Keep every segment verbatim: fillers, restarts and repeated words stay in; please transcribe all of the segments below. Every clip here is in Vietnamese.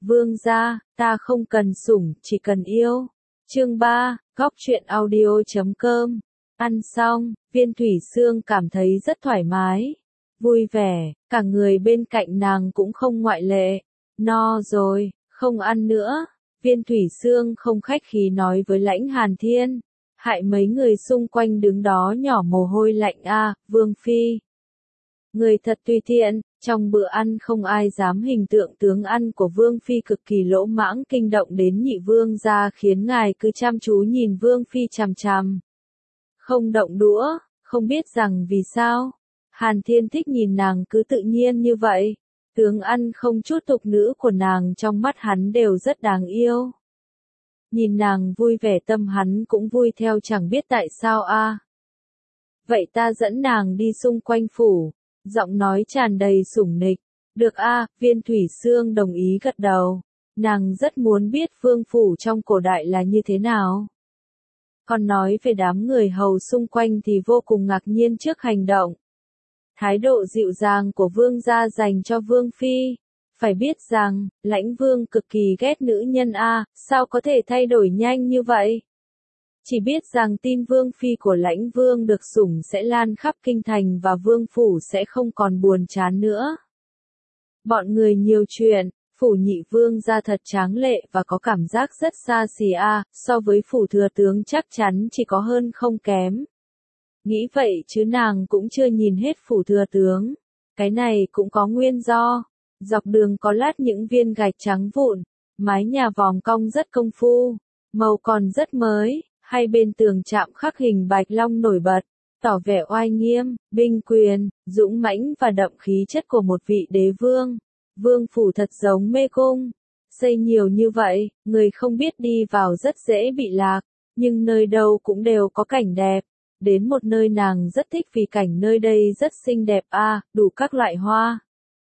Vương gia, ta không cần sủng, chỉ cần yêu. Chương ba, góc truyện audio chấm com. Ăn xong, Viên Thủy Sương cảm thấy rất thoải mái, vui vẻ, cả người bên cạnh nàng cũng không ngoại lệ. No rồi, không ăn nữa. Viên Thủy Sương không khách khí nói với Lãnh Hàn Thiên, hại mấy người xung quanh đứng đó nhỏ mồ hôi lạnh a, à, Vương Phi. Người thật tùy tiện, trong bữa ăn không ai dám hình tượng tướng ăn của Vương Phi cực kỳ lỗ mãng kinh động đến nhị vương gia khiến ngài cứ chăm chú nhìn Vương Phi chằm chằm. Không động đũa, không biết rằng vì sao. Hàn Thiên thích nhìn nàng cứ tự nhiên như vậy. Tướng ăn không chút tục nữ của nàng trong mắt hắn đều rất đáng yêu. Nhìn nàng vui vẻ tâm hắn cũng vui theo chẳng biết tại sao a. À. Vậy ta dẫn nàng đi xung quanh phủ. Giọng nói tràn đầy sủng nịch. Được a, à, Viên Thủy Sương đồng ý gật đầu. Nàng rất muốn biết vương phủ trong cổ đại là như thế nào. Còn nói về đám người hầu xung quanh thì vô cùng ngạc nhiên trước hành động. Thái độ dịu dàng của vương gia dành cho Vương Phi. Phải biết rằng, Lãnh Vương cực kỳ ghét nữ nhân a, sao có thể thay đổi nhanh như vậy? Chỉ biết rằng tin Vương Phi của Lãnh Vương được sủng sẽ lan khắp kinh thành và Vương phủ sẽ không còn buồn chán nữa. Bọn người nhiều chuyện, phủ nhị vương gia thật tráng lệ và có cảm giác rất xa xỉ a, so với phủ thừa tướng chắc chắn chỉ có hơn không kém. Nghĩ vậy chứ nàng cũng chưa nhìn hết phủ thừa tướng. Cái này cũng có nguyên do. Dọc đường có lát những viên gạch trắng vụn, mái nhà vòm cong rất công phu, màu còn rất mới, hai bên tường chạm khắc hình bạch long nổi bật, tỏ vẻ oai nghiêm, binh quyền, dũng mãnh và đậm khí chất của một vị đế vương. Vương phủ thật giống mê cung, xây nhiều như vậy, người không biết đi vào rất dễ bị lạc, nhưng nơi đâu cũng đều có cảnh đẹp. Đến một nơi nàng rất thích vì cảnh nơi đây rất xinh đẹp a, à, đủ các loại hoa,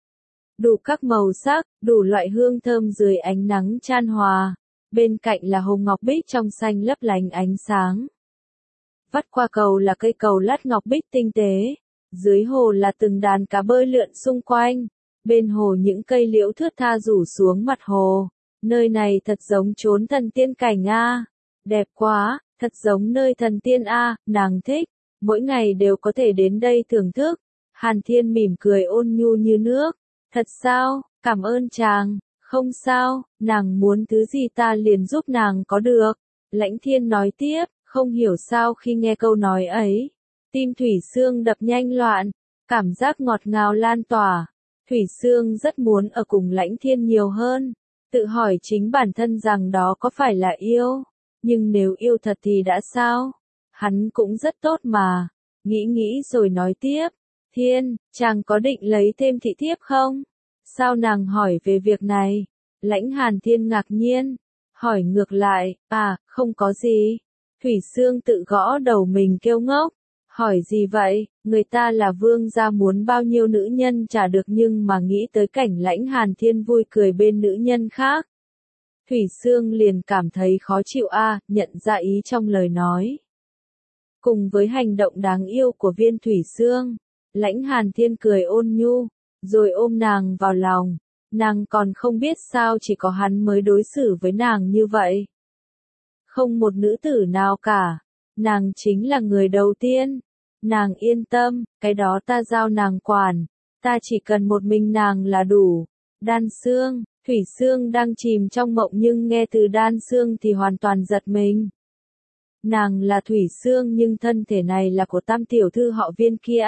đủ các màu sắc, đủ loại hương thơm dưới ánh nắng chan hòa. Bên cạnh là hồ ngọc bích trong xanh lấp lánh ánh sáng. Vắt qua cầu là cây cầu lát ngọc bích tinh tế. Dưới hồ là từng đàn cá bơi lượn xung quanh. Bên hồ những cây liễu thướt tha rủ xuống mặt hồ. Nơi này thật giống chốn thần tiên cảnh a. À. Đẹp quá, thật giống nơi thần tiên a, à, nàng thích. Mỗi ngày đều có thể đến đây thưởng thức. Hàn Thiên mỉm cười ôn nhu như nước. Thật sao, cảm ơn chàng. Không sao, nàng muốn thứ gì ta liền giúp nàng có được. Lãnh Thiên nói tiếp, không hiểu sao khi nghe câu nói ấy. Tim Thủy Sương đập nhanh loạn, cảm giác ngọt ngào lan tỏa. Thủy Sương rất muốn ở cùng Lãnh Thiên nhiều hơn. Tự hỏi chính bản thân rằng đó có phải là yêu. Nhưng nếu yêu thật thì đã sao? Hắn cũng rất tốt mà. Nghĩ nghĩ rồi nói tiếp. Thiên, chàng có định lấy thêm thị thiếp không? Sao nàng hỏi về việc này? Lãnh Hàn Thiên ngạc nhiên. Hỏi ngược lại, à, không có gì. Thủy Sương tự gõ đầu mình kêu ngốc. Hỏi gì vậy? Người ta là vương gia muốn bao nhiêu nữ nhân trả được nhưng mà nghĩ tới cảnh Lãnh Hàn Thiên vui cười bên nữ nhân khác. Thủy Sương liền cảm thấy khó chịu a, à, nhận ra ý trong lời nói. Cùng với hành động đáng yêu của Viên Thủy Sương, Lãnh Hàn Thiên cười ôn nhu, rồi ôm nàng vào lòng. Nàng còn không biết sao chỉ có hắn mới đối xử với nàng như vậy. Không một nữ tử nào cả. Nàng chính là người đầu tiên. Nàng yên tâm, cái đó ta giao nàng quản. Ta chỉ cần một mình nàng là đủ. Đan Sương, Thủy Sương đang chìm trong mộng nhưng nghe từ Đan Sương thì hoàn toàn giật mình. Nàng là Thủy Sương nhưng thân thể này là của tam tiểu thư họ Viên kia.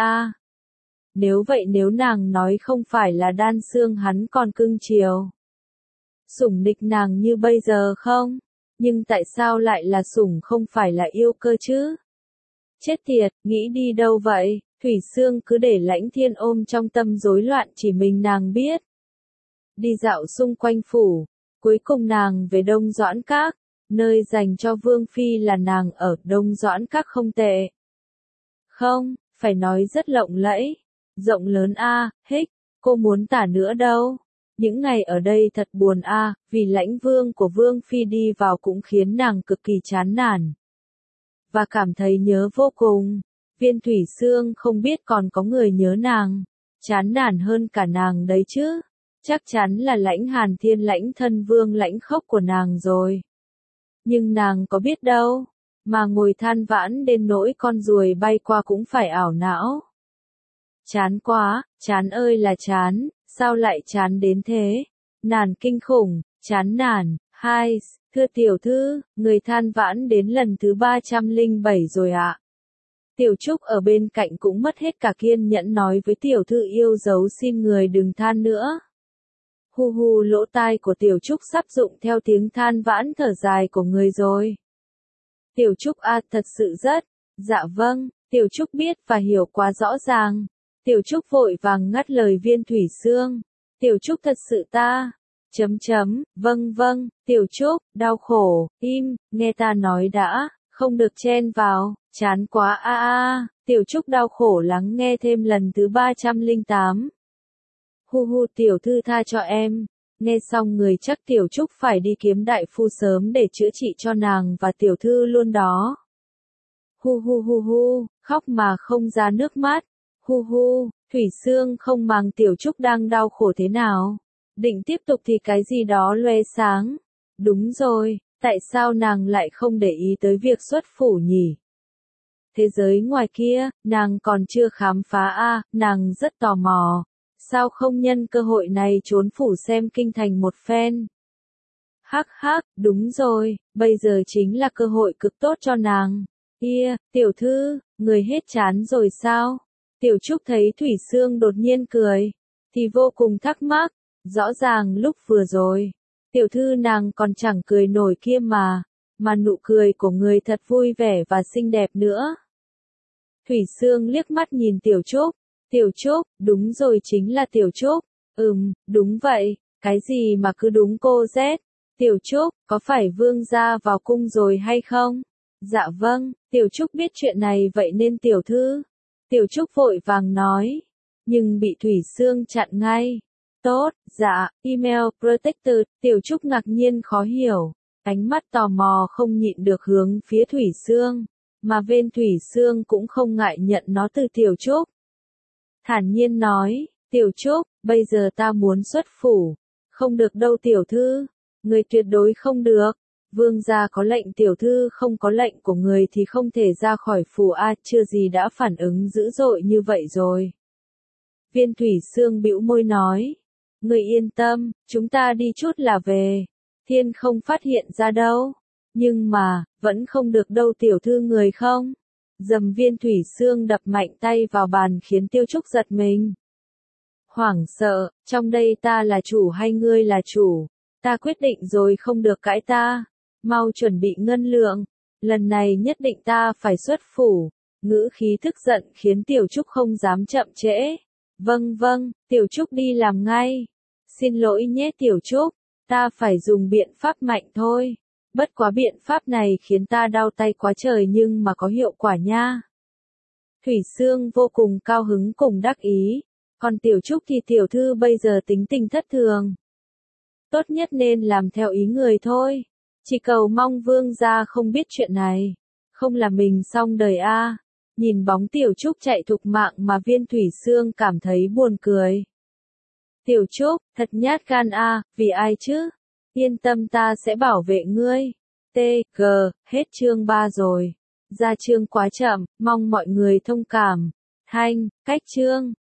Nếu vậy nếu nàng nói không phải là Đan Sương hắn còn cưng chiều. Sủng nịch nàng như bây giờ không? Nhưng tại sao lại là sủng không phải là yêu cơ chứ? Chết tiệt, nghĩ đi đâu vậy? Thủy Sương cứ để Lãnh Thiên ôm trong tâm rối loạn chỉ mình nàng biết. Đi dạo xung quanh phủ, cuối cùng nàng về Đông Doãn Các, nơi dành cho Vương Phi là nàng ở Đông Doãn Các không tệ. Không, phải nói rất lộng lẫy, rộng lớn a, à, hích, cô muốn tả nữa đâu. Những ngày ở đây thật buồn a, à, vì lãnh vương của Vương Phi đi vào cũng khiến nàng cực kỳ chán nản. Và cảm thấy nhớ vô cùng. Viên Thủy Sương không biết còn có người nhớ nàng, chán nản hơn cả nàng đấy chứ. chắc chắn là Lãnh Hàn Thiên Lãnh thân vương Lãnh Khốc của nàng rồi. Nhưng nàng có biết đâu, mà ngồi than vãn đến nỗi con ruồi bay qua cũng phải ảo não. Chán quá, chán ơi là chán, sao lại chán đến thế? Nản kinh khủng, chán nản. Hai, thưa tiểu thư, người than vãn đến lần thứ ba trăm lẻ bảy rồi ạ. Tiểu Trúc ở bên cạnh cũng mất hết cả kiên nhẫn nói với tiểu thư yêu dấu xin người đừng than nữa. Hu hu, lỗ tai của tiểu Trúc sắp rụng theo tiếng than vãn thở dài của người rồi. Tiểu Trúc à, thật sự rất. Dạ vâng, tiểu Trúc biết và hiểu quá rõ ràng. Tiểu Trúc vội vàng ngắt lời Viên Thủy Sương. Tiểu Trúc thật sự ta. Chấm chấm, vâng vâng, tiểu Trúc, đau khổ, im, nghe ta nói đã, không được chen vào, chán quá a a, tiểu Trúc đau khổ lắng nghe thêm lần thứ ba trăm lẻ tám. Hu hu, tiểu thư tha cho em, nghe xong người chắc tiểu Trúc phải đi kiếm đại phu sớm để chữa trị cho nàng và tiểu thư luôn đó. Hu hu hu hu, khóc mà không ra nước mắt, hu hu, Thủy Sương không màng tiểu Trúc đang đau khổ thế nào. Định tiếp tục thì cái gì đó loe sáng. Đúng rồi, tại sao nàng lại không để ý tới việc xuất phủ nhỉ? Thế giới ngoài kia, nàng còn chưa khám phá a, à, nàng rất tò mò. Sao không nhân cơ hội này trốn phủ xem kinh thành một phen? Hắc hắc, đúng rồi, bây giờ chính là cơ hội cực tốt cho nàng. Ia, tiểu thư, người hết chán rồi sao? Tiểu Trúc thấy Thủy Sương đột nhiên cười, thì vô cùng thắc mắc. Rõ ràng lúc vừa rồi, tiểu thư nàng còn chẳng cười nổi kia mà, mà nụ cười của người thật vui vẻ và xinh đẹp nữa. Thủy Sương liếc mắt nhìn tiểu Trúc, tiểu Trúc, đúng rồi chính là tiểu Trúc, ừm, đúng vậy, cái gì mà cứ đúng cô Z, tiểu Trúc, có phải vương gia vào cung rồi hay không? Dạ vâng, tiểu Trúc biết chuyện này vậy nên tiểu thư, tiểu Trúc vội vàng nói, nhưng bị Thủy Sương chặn ngay. Tốt, dạ, email protector, tiểu Trúc ngạc nhiên khó hiểu, ánh mắt tò mò không nhịn được hướng phía Thủy Sương, mà Viên Thủy Sương cũng không ngại nhận nó từ tiểu Trúc. Thản nhiên nói, tiểu Trúc, bây giờ ta muốn xuất phủ, không được đâu tiểu thư, người tuyệt đối không được, vương gia có lệnh tiểu thư không có lệnh của người thì không thể ra khỏi phủ a, chưa gì đã phản ứng dữ dội như vậy rồi. Viên Thủy Sương bĩu môi nói. Người yên tâm, chúng ta đi chút là về. Thiên không phát hiện ra đâu. Nhưng mà, vẫn không được đâu tiểu thư người không. Dầm Viên Thủy Sương đập mạnh tay vào bàn khiến Tiêu Trúc giật mình. Hoảng sợ, trong đây ta là chủ hay ngươi là chủ? Ta quyết định rồi không được cãi ta. Mau chuẩn bị ngân lượng. Lần này nhất định ta phải xuất phủ. Ngữ khí tức giận khiến Tiểu Trúc không dám chậm trễ. Vâng vâng, Tiểu Trúc đi làm ngay. Xin lỗi nhé tiểu Trúc, ta phải dùng biện pháp mạnh thôi. Bất quá biện pháp này khiến ta đau tay quá trời nhưng mà có hiệu quả nha. Thủy Sương vô cùng cao hứng cùng đắc ý, còn tiểu Trúc thì tiểu thư bây giờ tính tình thất thường. Tốt nhất nên làm theo ý người thôi. Chỉ cầu mong vương gia không biết chuyện này. Không là mình xong đời a. À. Nhìn bóng tiểu Trúc chạy thục mạng mà Viên Thủy Sương cảm thấy buồn cười. Tiểu Trúc, thật nhát gan a, à, vì ai chứ? Yên tâm ta sẽ bảo vệ ngươi. T, G, hết chương ba rồi. Ra chương quá chậm, mong mọi người thông cảm. Thanh, cách chương.